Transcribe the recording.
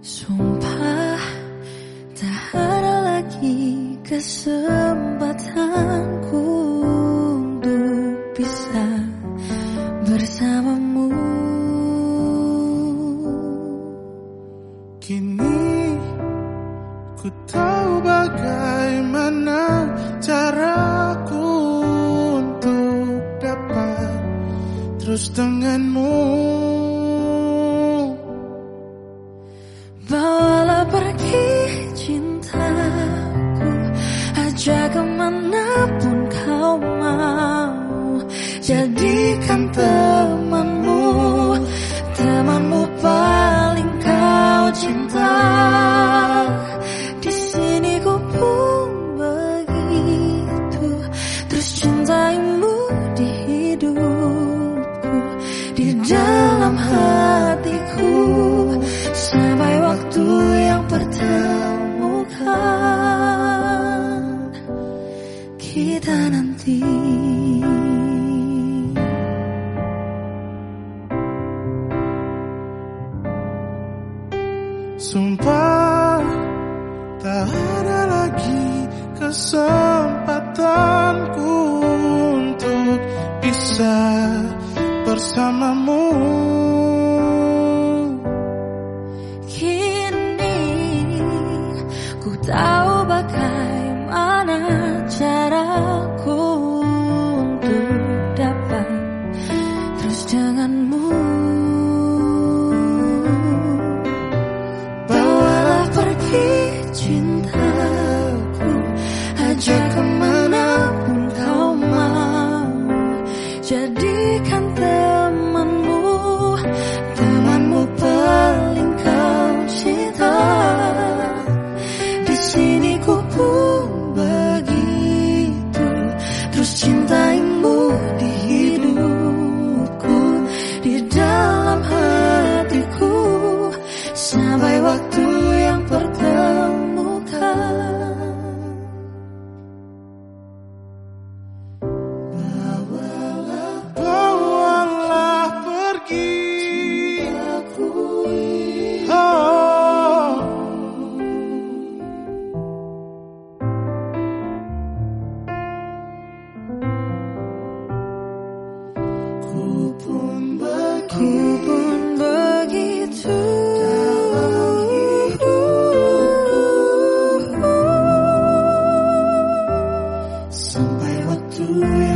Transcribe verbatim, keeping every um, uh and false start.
Sumpah tak ada lagi kesempatanku untuk bisa bersamamu. Kini ku tahu bagaimana caraku untuk dapat terus denganmu. Bawalah pergi cintaku, ajak kemanapun kau mau. Jadikan temanmu, temanmu paling kau cinta. Di sini ku pun begitu, terus cintaimu di hidupku, di dalam hatiku, sampai waktu yang pertemukan kita nanti. Sumpah tak ada lagi kesempatanku untuk bisa bersamamu. Ku tahu bagaimana caraku untuk dapat terus denganmu. Bawalah pergi cintaku, ajak kemanapun kau mau. Jadikan temanmu, temanmu paling kau cinta. Di sini ku pun begitu, terus cintaimu di hidupku, di dalam hatiku, sampai waktu yang pertemukan. Bawalah, bawalah pergi aku. oh. Ku pun begitu, sampai waktu